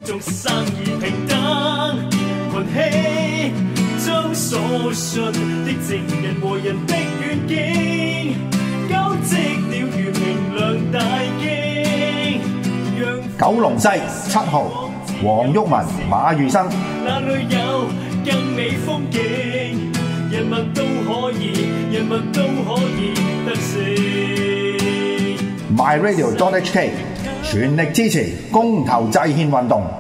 眾生而平等，群起將所信的正人和人的願景，交織了如明亮大經。 九龍西7號黃毓民、馬裕生。 那裏有更美風景，人民都可以得勝。 myradio.hk 全力支持公投制憲運動。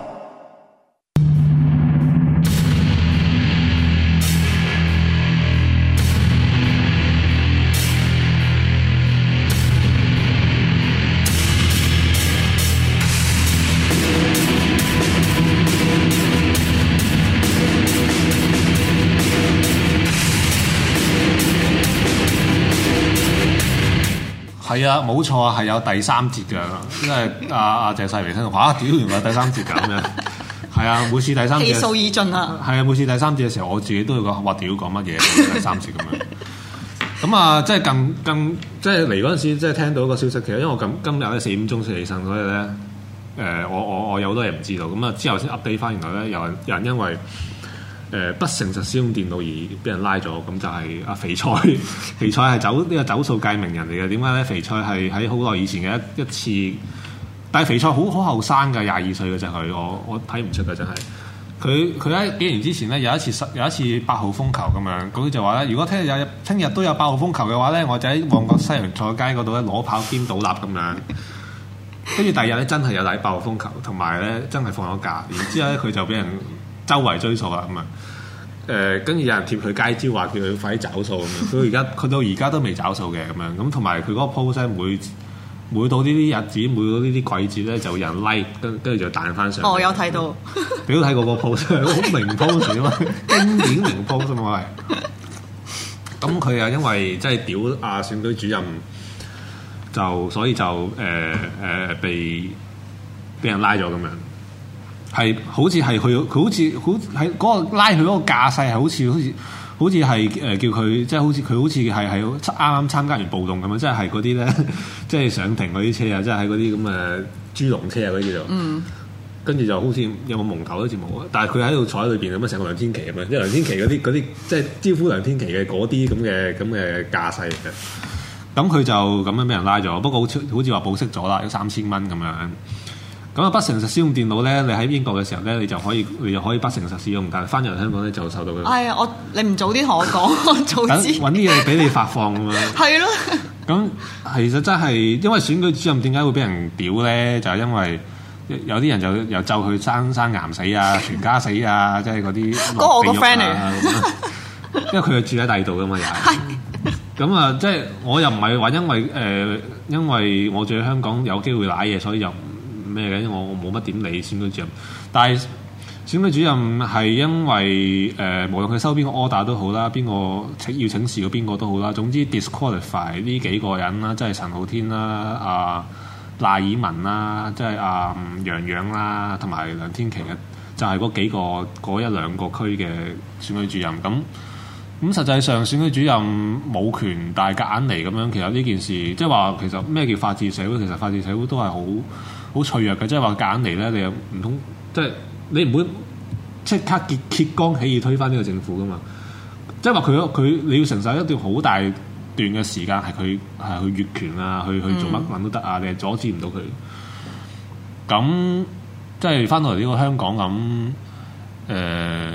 係啊，冇錯啊，係有第三節㗎，因為阿謝世榮聽到屌原來第三節㗎咁樣，係啊，每次第三節氣數已盡啊， 係啊，每次第三節嘅時候，我自己都會講哇屌講乜嘢第三節咁樣，咁啊，即係更即係嚟嗰陣時，即係聽到一個消息，其實因為我今日咧4點鐘先起身，所以咧我有好多嘢唔知道，咁啊之後先 update 翻，原來咧有人因為不誠實使用電腦而俾人拉咗，咁就係阿肥菜。肥菜係呢個走數界名人嚟嘅。點解咧？肥菜係喺好耐以前嘅一次，但係肥菜好後生㗎，22歲嘅就係我睇唔出㗎，真係。佢喺幾年之前咧有一次8號風球咁樣，佢就話咧，如果聽日都有8號風球嘅話咧，我就喺旺角西洋菜街嗰度咧攞炮兼倒立咁樣。跟住第二日咧真係有8號風球，同埋咧真係放咗假，然之後咧佢就俾人周圍追數啦咁啊！跟住有人貼佢街招，話叫佢快啲找數咁樣。佢到而家都未找數嘅咁樣。咁同埋佢嗰個 post 每到呢啲日子，每到呢啲季節咧，就有人 like，跟住就彈翻上。 我有睇到， 你都睇過個 post， 好名 post 啊嘛，經典名 post 啊嘛係。咁佢又因為即係屌選舉主任，所以就被人拉咗咁樣。係好似係佢好似喺嗰個拉佢嗰個架勢係好似係叫佢即係好似係啱啱參加完暴動咁樣，即係嗰啲咧，即係上庭嗰啲車啊，即係喺嗰啲咁嘅豬籠車啊嗰啲叫做。跟住就好似有冇蒙頭好似冇，但係佢喺度坐喺裏邊咁啊，成個梁天琦咁樣，因為梁天琦嗰啲即係招呼梁天琦嘅嗰啲咁嘅架勢嚟嘅。咁佢就咁樣俾人拉咗，不過好似話保釋咗啦，有3000蚊咁樣。咁啊，不誠實使用電腦咧，你喺英國嘅時候咧，你就可以不誠實使用，但係翻入香港咧就受到佢。 哎呀，你唔早啲同我講，我早知揾啲嘢俾你發放咁樣。 係咯。咁其實真係因為選舉主任點解會俾人屌咧？就係因為有啲人就又咒佢生癌死啊，全家死啊，即係嗰啲。 嗰個我個 friend 嚟。 因為佢係住喺第二度噶嘛，又係。咁啊，即係我又唔係話因為我住喺香港有機會揦嘢，所以又。咩嘅？我冇乜點理選舉主任，但係選舉主任係因為無論佢收邊個 order 都好啦，邊個要請示個邊個都好啦，總之 disqualify 呢幾個人啦，即係陳浩天啦、賴以文啦，即係楊洋啦，同埋梁天琦嘅，就係嗰幾個嗰1-2個區嘅選舉主任。咁實際上選舉主任冇權，但係夾硬嚟咁樣，其實呢件事即係話其實咩叫法治社會？其實法治社會都係好脆弱嘅，即係話夾硬嚟咧，你又唔通即係你唔會即刻揭竿起義推翻呢個政府噶嘛？即係話佢你要承受一段好大段嘅時間係佢去越權啊，去做乜都得啊，你係阻止唔到佢。咁即係翻到嚟呢個香港咁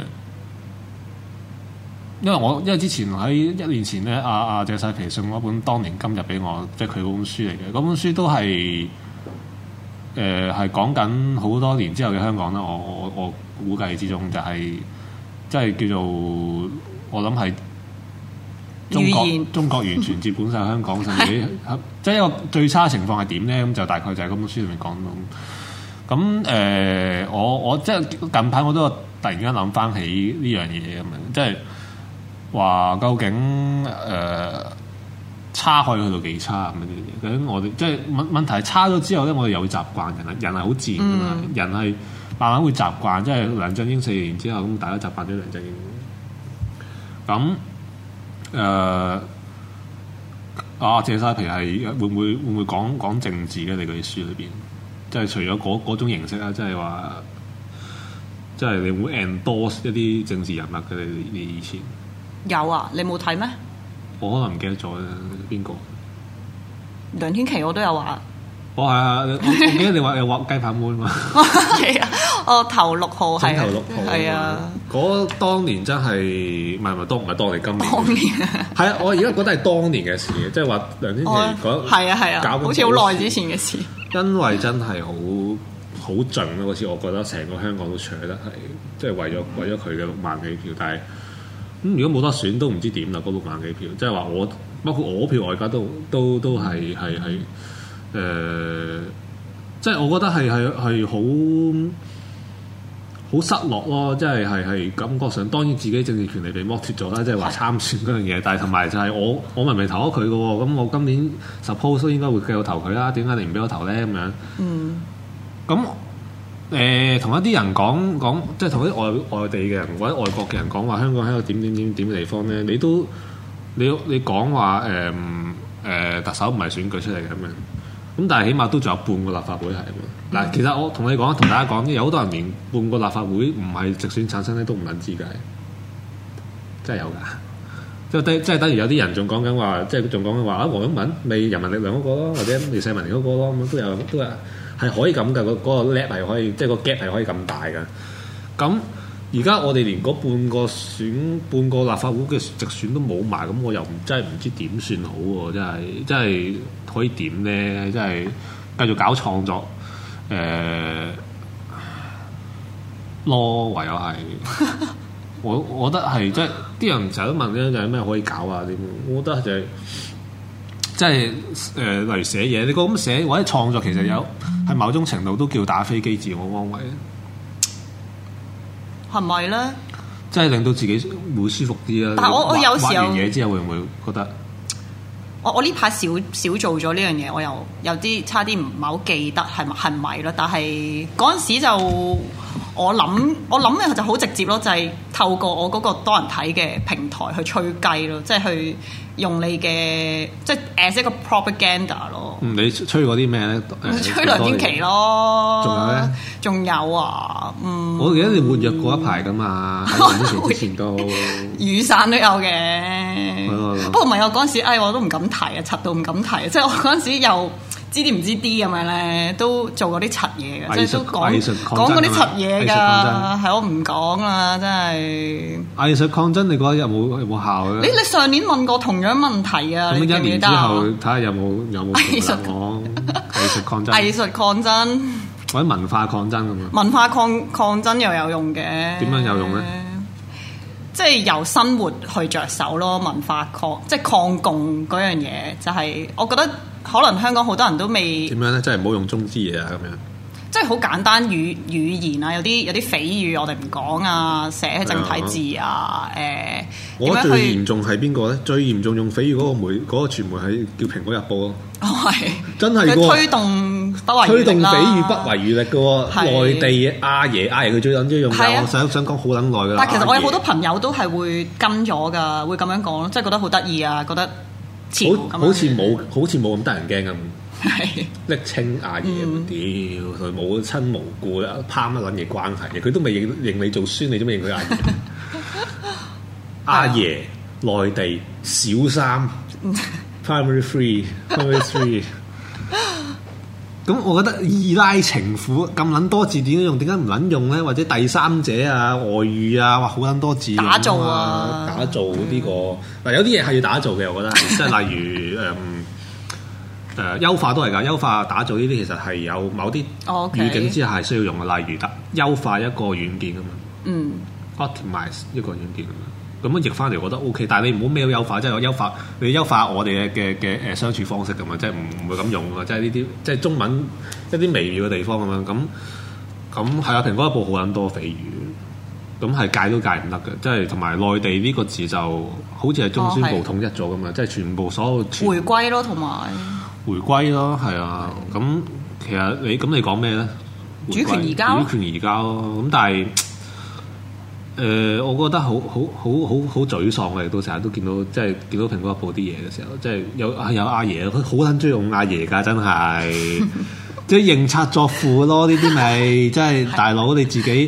因為之前喺1年前咧，阿謝世皮送咗本《當年今日》俾我，即係佢嗰本書嚟嘅。嗰本書都係係講緊好多年之後嘅香港啦。我估計之中就係即係叫做我諗係中國完全接管晒香港，甚至即係一個最差情況係點咧？咁就大概就係嗰本書裏面講到。咁我即係近排我都突然間諗翻起呢樣嘢咁樣，即係。話究竟差可以去到幾差咁樣？究竟我哋即係問題係差咗之後咧，我哋又會習慣人係好自然㗎嘛，人係慢慢會習慣。即係梁振英4年之後，咁大家習慣咗梁振英。咁謝沙皮係會唔會講政治嘅？你嗰啲書裏邊，即係除咗嗰種形式啊，即係話即係你會 endorse 一啲政治人物嘅你以前有啊，你冇睇咩？ 我可能唔記得咗邊個。 梁天琦我都有話。 我係啊，我記得你話有畫雞排妹嘛？ 係啊，我頭6號係。 頭6號係啊。 嗰當年真係唔係當年今年。 當年係啊，我而家覺得係當年嘅事，即係話梁天琦講係啊，搞好似好耐之前嘅事。 因為真係好盡咯，嗰次我覺得成個香港都搶得係，即係為咗佢嘅6萬幾票，但係咁如果冇得選都唔知點啦，嗰6萬幾票，即係話我包括我票外加都係即係我覺得係好失落咯，即係感覺上，當然自己政治權利被剝奪咗啦，即係話參選嗰樣嘢，但係同埋就係我明明投咗佢嘅喎，咁我今年 suppose 都應該會繼續投佢啦，點解你唔俾我投咧咁樣？咁同一啲人講，即係同啲外地嘅人或者外國嘅人講話香港係一個點嘅地方咧，你講話特首唔係選舉出嚟嘅咁樣。咁但係起碼都仲有半個立法會係咁。嗱，其實我同大家講，有好多人連半個立法會唔係直選產生咧，都唔撚知嘅，真係有㗎。即係等於有啲人仲講緊話，即係仲講緊話啊，黃毓民咪人民力量嗰個咯，或者李世民嗰個咯，咁都係可以咁㗎。嗰個 gap 係可以，即係個 gap 係可以咁大㗎。咁而家我哋連嗰半個立法會嘅直選都冇埋，咁我又真係唔知點算好喎！真係可以點咧？真係繼續搞創作咯，唯有係我覺得係即係啲人成日都問咧，就係咩可以搞啊？點？我覺得就係即係例如寫嘢，你覺得咁寫或者創作其實有喺某種程度都叫打飛機自我安慰。 係咪咧？ 即係令到自己會舒服啲啦。 但係我有時候畫完嘢之後會唔會覺得？ 我呢排少做咗呢樣嘢，我又有啲差啲唔係好記得係咪咯。但係嗰陣時就我諗嘅就好直接咯，就係透過我嗰個多人睇嘅平台去吹雞咯，即係去用你嘅即係 as 一個 propaganda 咯。 你吹嗰啲咩咧？ 吹梁天琦咯。 仲有咧？ 仲有啊， 我記得你活躍過一排噶嘛，喺之前都雨傘都有嘅。不過唔係我嗰陣時，我都唔敢提啊，柒到唔敢提。即係我嗰陣時又知啲唔知啲咁樣咧，都做過啲柒嘢嘅，即係都講嗰啲柒嘢㗎。係我唔講啦，真係。藝術抗爭，你覺得有冇效咧？你上年問過同樣問題啊？咁一年之後睇下有冇藝術抗爭。 藝術抗爭或者文化抗爭咁樣。 文化抗爭又有用嘅。點樣有用咧？ 即係由生活去着手咯，文化即係抗共嗰樣嘢，就係我覺得可能香港好多人都未點樣咧，即係唔好用中資嘢啊咁樣。 即係好簡單語言啊，有啲痞語我哋唔講啊，寫喺正體字啊， 我覺得最嚴重係邊個咧？最嚴重用痞語嗰個傳媒係叫《蘋果日報》咯。 係真係喎， 推動不遺餘力啦。 推動痞語不遺餘力嘅喎，內地阿爺佢最撚中意用㗎。我想講好撚耐㗎啦。 但係其實我有好多朋友都係會跟咗㗎，會咁樣講，即係覺得好得意啊，覺得好似冇咁得人驚咁。暱稱阿爺，屌佢冇親無故啦，攀乜撚嘢關係嘅？佢都未認你做孫，你做咩認佢阿爺？阿爺內地小三，primary three。咁我覺得二奶情婦咁撚多字點用？點解唔撚用咧？或者第三者啊、外遇啊，哇好撚多字打造啊！ 打造呢個嗱，有啲嘢係要打造嘅，我覺得即係例如優化都係㗎，優化打造呢啲其實係有某啲語境之下係需要用嘅，例如優化一個軟件啊嘛，optimize 一個軟件啊嘛，咁樣譯翻嚟我覺得 OK， 但係你唔好咩都優化，即係你優化我哋嘅相處方式咁嘛，即係唔會咁用啊，即係呢啲即係中文一啲微妙嘅地方咁樣，咁係啊，蘋果日報好撚多痞語，咁係戒都戒唔得嘅，即係同埋內地呢個字就好似係中宣部統一咗㗎嘛，即係全部所有回歸咯，同埋。回歸咯，係啊，咁其實你講咩咧？ 主權移交咯，咁但係我覺得好沮喪嘅，到成日都見到即係見到蘋果日報啲嘢嘅時候，即係有阿爺，佢好撚中意用阿爺㗎，真係即係認賊作父咯，呢啲咪即係大佬你自己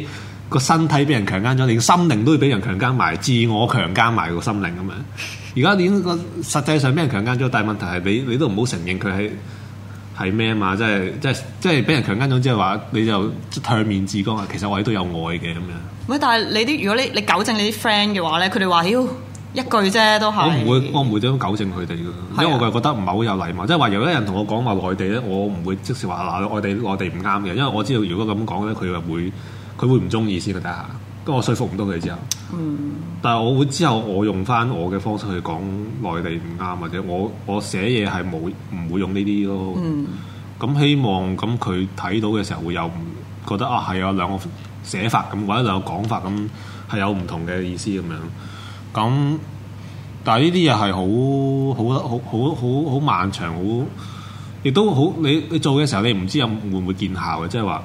個身體俾人強姦咗，連心靈都要俾人強姦埋，自我強姦埋個心靈咁樣。而家連個實際上俾人強姦咗，但係問題係你都唔好承認佢係咩啊嘛？即係俾人強姦咗之後話，你就唾面自乾啊！其實我哋都有愛嘅咁樣。喂， 但係你如果你糾正你啲 friend 嘅話咧，佢哋話妖一句啫都係。 我唔會點樣糾正佢哋嘅，因為我就覺得唔係好有禮貌。即係話，如果有人同我講話內地咧，我唔會即時話嗱內地唔啱嘅，因為我知道如果咁講咧，佢會唔中意先嘅。睇下，咁我說服唔到佢之後。但係我會之後我用翻我嘅方式去講內地唔啱，或者我寫嘢係唔會用呢啲咯。咁希望咁佢睇到嘅時候會有覺得啊係有兩個寫法咁，或者兩個講法咁係有唔同嘅意思咁樣。咁但係呢啲嘢係好漫長，亦都好你做嘅時候你唔知會唔會見效嘅，即係話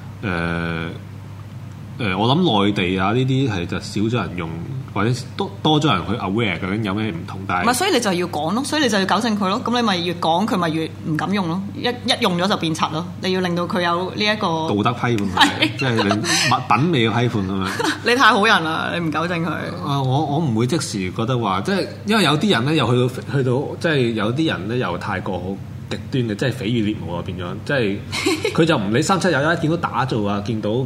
我諗內地啊呢啲係就少咗人用，或者多咗人去 aware 究竟有咩唔同。但係唔係，所以你就要講咯，所以你就要糾正佢咯。咁你咪越講佢咪越唔敢用咯，一用咗就變賊咯。你要令到佢有呢一個道德批判，即係你物品味嘅批判啊嘛。你太好人啦，你唔糾正佢。我唔會即時覺得話，即係因為有啲人咧又去到，即係有啲人咧又太過好極端嘅，即係匪夷獵巫啊，變咗，即係佢就唔理371，見到打造啊，見到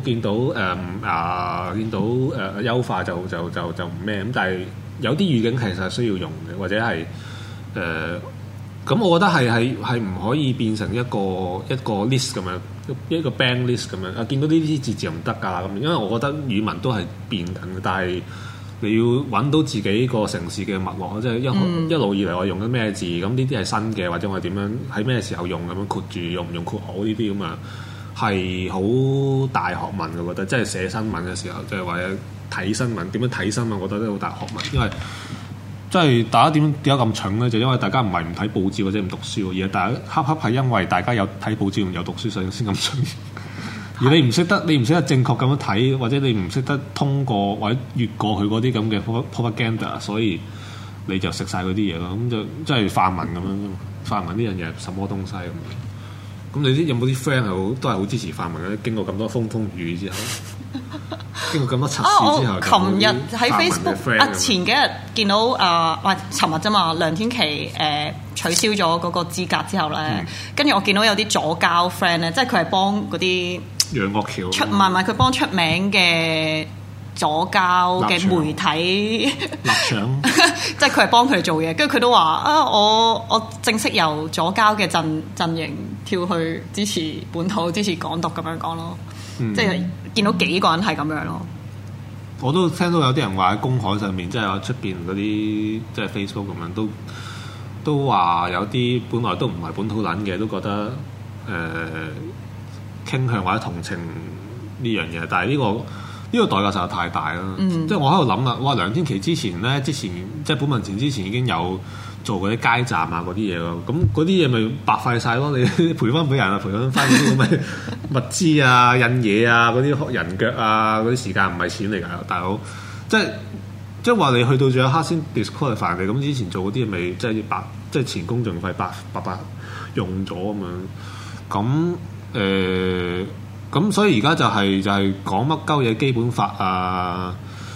優化就唔咩咁，但係有啲語境其實係需要用嘅，或者係咁，我覺得係唔可以變成一個 list 咁樣，一個 bang list 咁樣啊，見到呢啲字唔得㗎咁，因為我覺得語文都係變緊嘅，但係你要揾到自己個城市嘅脈絡，即係一路以嚟我用緊咩字，咁呢啲係新嘅，或者我點樣喺咩時候用咁樣括住用唔用括號呢啲咁啊，係好大學問嘅，我覺得即係寫新聞嘅時候，即係或者睇新聞點樣睇新聞，我覺得都好大學問，因為即係大家點解咁蠢咧？就因為大家唔係唔睇報紙或者唔讀書，而係大家恰係因為大家有睇報紙同有讀書，所以先咁蠢。而你唔識得正確咁樣睇，或者你唔識得通過或者越過佢嗰啲咁嘅 propaganda， 所以你就食晒嗰啲嘢咯。咁就即係泛民咁樣，泛民呢樣嘢係什麼東西咁？咁你有冇啲 friend 係都係好支持泛民嘅？經過咁多風風雨之後，經過咁多測試之後， 琴日喺 Facebook 前幾日見到尋日啫嘛，梁天琦取消咗嗰個資格之後咧，跟住我見到有啲左膠 friend 咧，即係佢係幫嗰啲楊岳橋唔係佢幫出名嘅左膠嘅媒體立場， 即係佢係幫佢哋做嘢，跟住佢都話我正式由左膠嘅陣營跳去支持本土、支持港獨咁樣講咯，即係見到幾個人係咁樣咯。 我都聽到有啲人話喺公海上面，即係話出邊嗰啲即係 Facebook 咁樣都話有啲本來都唔係本土撚嘅，都覺得傾向或者同情呢樣嘢，但係呢個代價實在太大啦。即係我喺度諗啦，哇！梁天琦之前即係本民前之前已經有做嗰啲街站啊嗰啲嘢咯，咁嗰啲嘢咪白費晒咯？你賠翻俾人啊，賠翻嗰啲咁嘅物資啊、印嘢啊、嗰啲人腳啊、嗰啲時間唔係錢嚟㗎，大佬。即係話你去到最後一刻先 disqualify 你，咁之前做嗰啲咪即係前公盡費白用咗咁樣。咁所以而家就係講乜鳩嘢基本法啊，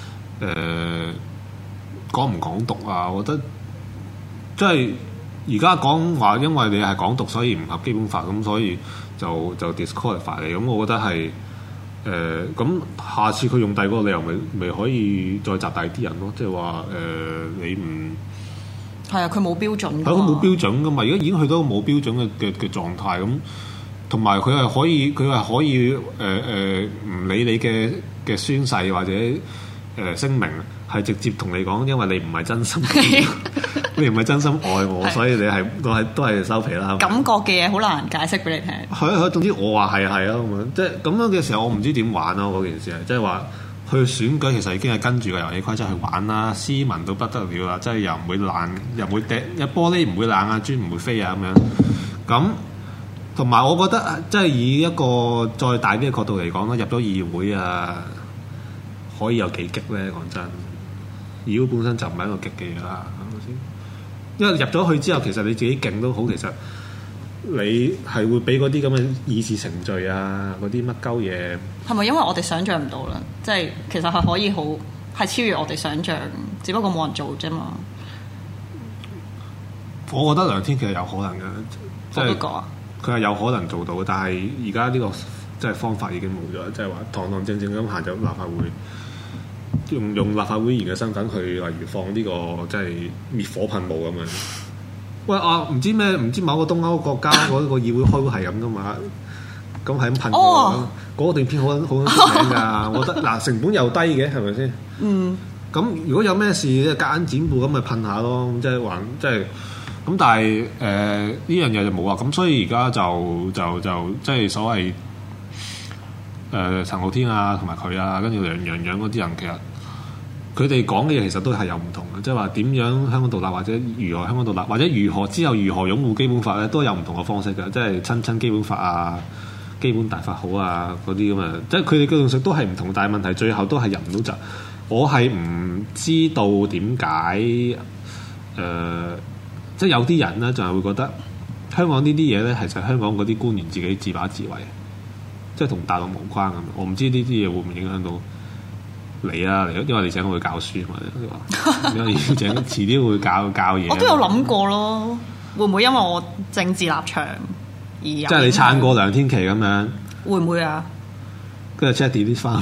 講唔講獨啊？我覺得即係而家講話，因為你係港獨，所以唔合基本法，咁所以就 disqualify 你。咁我覺得係咁下次佢用第二個理由，咪可以再集大啲人咯。即係話你唔係啊，佢冇標準，係佢冇標準噶嘛。而家已經去到冇標準嘅狀態咁。同埋佢係可以唔理你嘅宣誓或者聲明，係直接同你講，因為你唔係真心，你唔係真心愛我，所以你係都係收皮啦。感覺嘅嘢好難解釋俾你聽。係，總之我話係啊咁樣，即係咁樣嘅時候，我唔知點玩咯。嗰件事係即係話去選舉，其實已經係跟住個遊戲規則去玩啦，斯文到不得了啦，即係又唔會爛，又唔會掟，玻璃唔會爛啊，磚唔會飛啊咁樣咁。同埋我覺得，即係以一個再大啲嘅角度嚟講啦，入咗議會啊，可以有幾激咧？講真，議會本身就唔係一個激嘅嘢啦，係咪先？因為入咗去之後，其實你自己勁都好，其實你係會俾嗰啲咁嘅議事程序啊，嗰啲乜鳩嘢？ 係咪因為我哋想像唔到啦？即係其實係可以好係超越我哋想像，只不過冇人做啫嘛。 我覺得梁天琦係有可能嘅，即係佢係有可能做到，但係而家呢個即係方法已經冇咗，即係話堂堂正正咁行咗立法會，用立法會議員嘅身份去，例如放呢個即係滅火噴霧咁樣。喂唔知咩？唔知某個東歐國家嗰個議會開會係咁噶嘛？咁係咁噴嗰個段片好出名㗎。我覺得嗱成本又低嘅，係咪先？嗯。咁如果有咩事夾硬剪布咁咪噴下咯，即係還即係。咁但係呢樣嘢就冇啊，咁所以而家就即係所謂陳浩天啊，同埋佢啊，跟住梁洋洋嗰啲人，其實佢哋講嘅嘢其實都係有唔同嘅，即係話點樣香港獨立，或者如何香港獨立，或者如何之後如何擁護基本法咧，都有唔同嘅方式嘅，即係親基本法啊、基本大法好啊嗰啲咁啊，即係佢哋嘅論述都係唔同，但係問題最後都係入唔到閘。我係唔知道點解即係有啲人咧，就係會覺得香港呢啲嘢咧，其實香港嗰啲官員自己自把自為，即係同大陸無關咁。我唔知呢啲嘢會唔會影響到你啊？因為你請我去教書嘛，你話因為遲啲會教嘢。 我都有諗過咯，會唔會因為我政治立場而即係你撐過梁天琦咁樣？ 會唔會啊？ 跟住 check delete 翻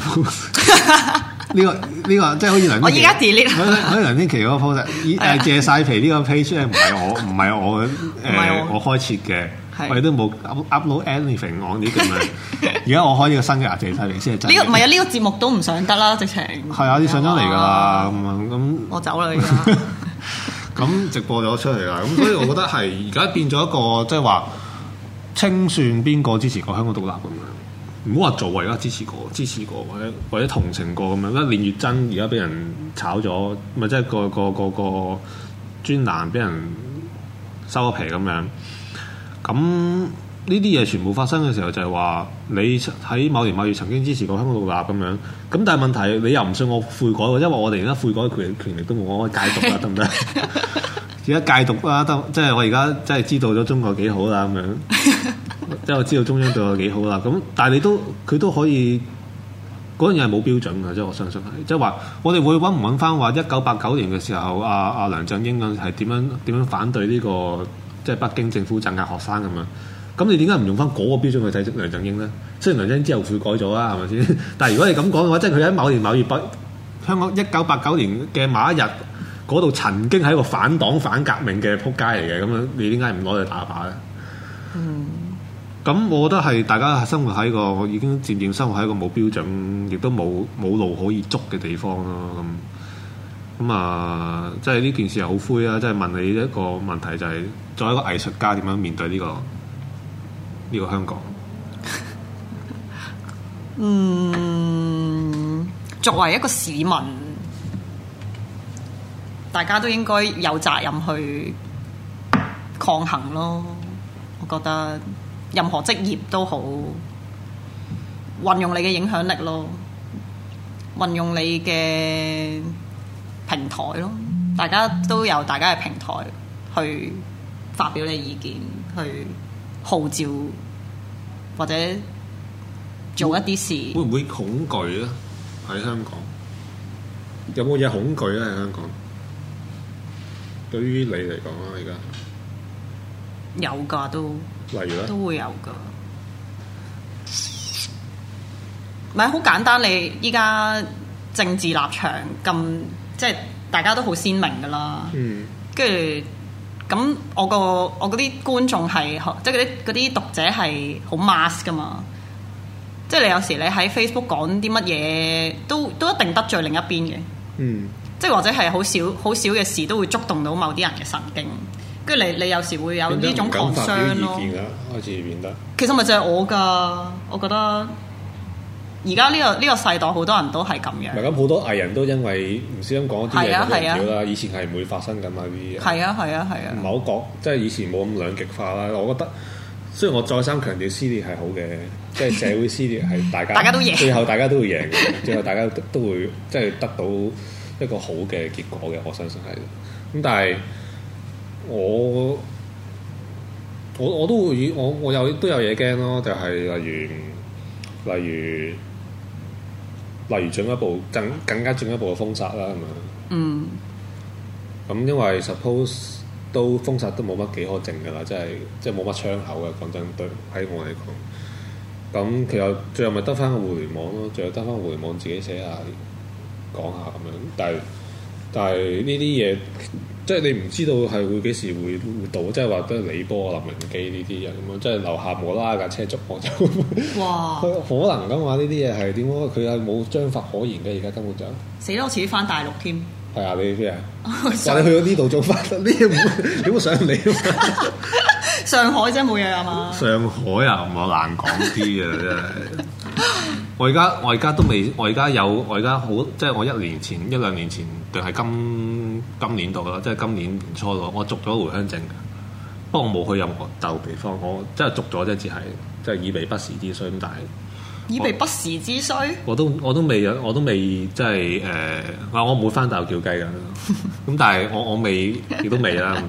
post。呢個即係好似梁天琦， 我而家 delete 好似梁天琦嗰個 post， 借晒皮呢個 page 咧，唔係我我開設嘅，我哋都冇 upload anything on 呢咁樣。而家我開呢個新嘅借晒皮先係真。呢個唔係啊，呢個節目都唔上得啦，直情。 係啊，你上咗嚟㗎啦，咁我走啦而家。 咁直播咗出嚟啦，咁所以我覺得係而家變咗一個即係話清算邊個支持過香港獨立咁樣。唔好話做啊！而家支持過，或者同情過咁樣。一練月真而家俾人炒咗，咪即係個專欄俾人收咗皮咁樣。咁呢啲嘢全部發生嘅時候，就係話你喺某年某月曾經支持過香港獨立咁樣。咁但係問題你又唔信我悔改喎，因為我哋而家悔改嘅權力都冇，我可以戒毒啦，得唔得？而家戒毒啦，得即係我而家真係知道咗中國幾好啦咁樣。即係我知道中央對我幾好啦，咁但係佢都可以嗰樣嘢係冇標準嘅，即係我相信係，即係話我哋會揾唔揾翻話1989年嘅時候，阿梁振英係點樣反對呢個即係北京政府鎮壓學生咁樣？咁你點解唔用翻嗰個標準去睇梁振英咧？雖然梁振英之後悔改咗啊，係咪先？但係如果你咁講嘅話，即係佢喺某年某月香港1989年嘅某一日嗰度曾經係一個反黨反革命嘅撲街嚟嘅，咁樣你點解唔攞嚟打靶咧？咁我覺得係大家生活喺個已經漸漸生活喺一個冇標準，亦都冇路可以捉嘅地方咯。咁啊，即係呢件事係好灰啊！即係問你一個問題，就係作為一個藝術家點樣面對呢個香港？ 作為一個市民，大家都應該有責任去抗衡咯。我覺得。任何職業都好，運用你嘅影響力咯，運用你嘅平台咯，大家都有大家嘅平台去發表你意見，去號召或者做一啲事。 會唔會恐懼咧？喺香港有冇嘢恐懼咧？喺香港，對於你嚟講啊，而家有㗎都。 例如咧， 都會有噶，唔係好簡單。你依家政治立場咁，即係大家都好鮮明噶啦。跟住咁，我嗰啲觀眾係，即係嗰啲讀者係好 mass 噶嘛。即係你有時你喺 Facebook 講啲乜嘢，都一定得罪另一邊嘅。即係或者係好少嘅事，都會觸動到某啲人嘅神經。跟住你有時會有呢種抗傷咯， 開始變得。 其實咪就係我㗎，我覺得而家呢個世代好多人都係咁樣。 唔係咁，好多藝人都因為唔小心講啲嘢咁樣啦。以前係唔會發生咁啊啲嘢。係啊。唔係好講，即係以前冇咁兩極化啦。我覺得雖然我再三強調撕裂係好嘅，即係社會撕裂係大家都贏，最後大家都會贏嘅，最後大家都會即係得到一個好嘅結果嘅。我相信係咁，但係。我我都會我都有嘢驚咯，就係例如進一步更加進一步嘅封殺啦，係咪？ 嗯。 咁因為 suppose 都封殺都冇乜幾可剩㗎啦，即係冇乜窗口嘅，講真對喺我嚟講。咁其實最後咪得翻個互聯網咯，最後得翻個互聯網自己寫下講下咁樣，但係呢啲嘢。即係你唔知道係會幾時會到，即係話得李波、林榮基呢啲人咁樣，即係樓下無啦啦架車捉我就，哇！可能㗎嘛？呢啲嘢係點講？佢係冇章法可言嘅，而家根本就死啦！我遲啲翻大陸添。係啊，你咩啊？話你去咗呢度做法，呢啲點會上嚟啊？ 上海真係冇嘢啊嘛？ 上海啊，唔係難講啲啊，真係。我而家都未，我而家好，即係我一兩年前定係今年度啦，即係今年年初咯，我續咗回鄉證嘅。不過我冇去任何就地方，我即係續咗啫，只係即係以備不時之需咁。但係以備不時之需，我都未即係我唔會翻大陸叫雞㗎。咁但係我未亦都未啦。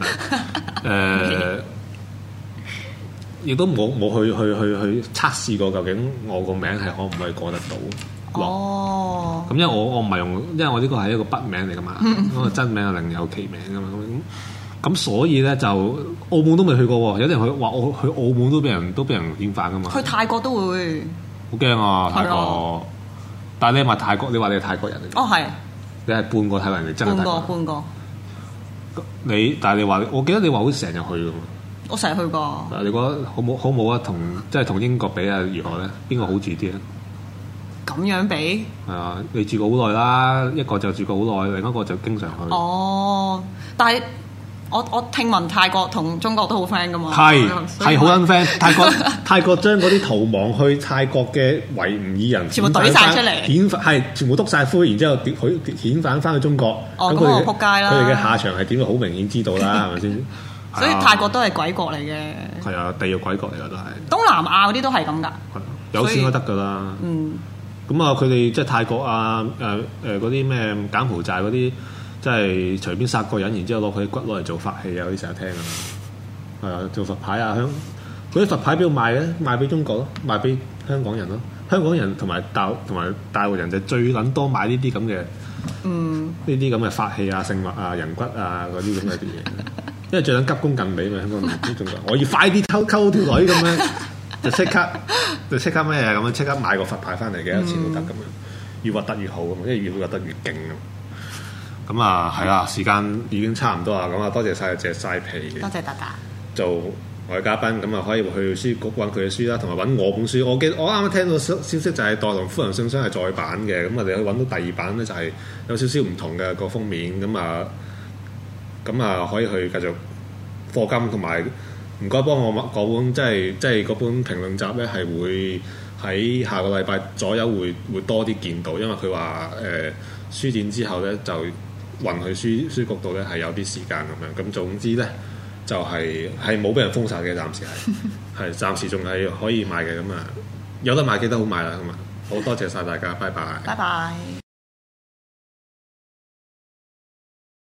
亦都冇去測試過究竟我個名係可唔可以過得到。 哦。 咁因為我唔係用，因為我呢個係一個筆名嚟㗎嘛，嗰個真名係另有其名㗎嘛。咁所以咧就澳門都未去過喎，有啲人話我去澳門都俾人遣返㗎嘛。 去泰國都會。好驚啊！泰國。但係你話泰國，你話你係泰國人嚟。 哦，係。 你係半個泰國人嚟，真係泰國。 半個。 但係你話，我記得你話好似成日去㗎嘛。 我成日去過。 你覺得好冇啊？同英國比啊，如何咧？邊個好住啲咧？ 咁樣比？ 係啊，你住過好耐啦，一個就住過好耐，另一個就經常去。 哦，但係我聽聞泰國同中國都好 friend 噶嘛？ 係好撚 friend。泰國將嗰啲逃亡去泰國嘅維吾爾人全部懟晒出嚟， 全部篤晒灰，然之後佢遣返翻去中國。 哦，咁我仆街啦！ 佢哋嘅下場係點？好明顯知道啦，係咪先？ 所以泰國都係鬼國嚟嘅， 係啊，地獄鬼國嚟㗎都係。 東南亞嗰啲都係咁㗎， 有錢都得㗎啦。咁啊，佢哋即係泰國啊，嗰啲咩柬埔寨嗰啲，即係隨便殺個人，然之後攞佢啲骨攞嚟做法器啊！嗰啲成日聽㗎。係啊，做佛牌啊，嗰啲佛牌邊度賣咧？賣俾中國咯，賣俾香港人咯。香港人同埋大陸人就最撚多買呢啲咁嘅，呢啲咁嘅法器啊、聖物啊、人骨啊嗰啲咁嘅啲嘢。因為最撚急功近利嘛，香港人啲中國，我要快啲溝條女咁樣，就即刻咩咁樣，即刻買個佛牌翻嚟，幾多錢都得咁樣，越核突越好咁，因為越核突越勁咁。咁啊，係啦，時間已經差唔多啦，咁啊，多謝晒謝晒皮， 多謝大家做我嘅嘉賓，咁啊可以去書局揾佢嘅書啦，同埋揾我本書。我啱啱聽到消息就係《代唐夫人信箱》係再版嘅，咁我哋可以揾到第二版咧，就係有少少唔同嘅個封面咁啊。咁啊，可以去繼續課金，同埋唔該幫我嗰本，即係嗰本評論集咧，係會喺下個禮拜左右會多啲見到，因為佢話書展之後咧就運去書局度咧係有啲時間咁樣。咁總之咧就係冇俾人封殺嘅，暫時係暫時仲係可以買嘅。咁啊有得買記得好買啦。咁啊好多謝晒大家，拜拜。 拜拜。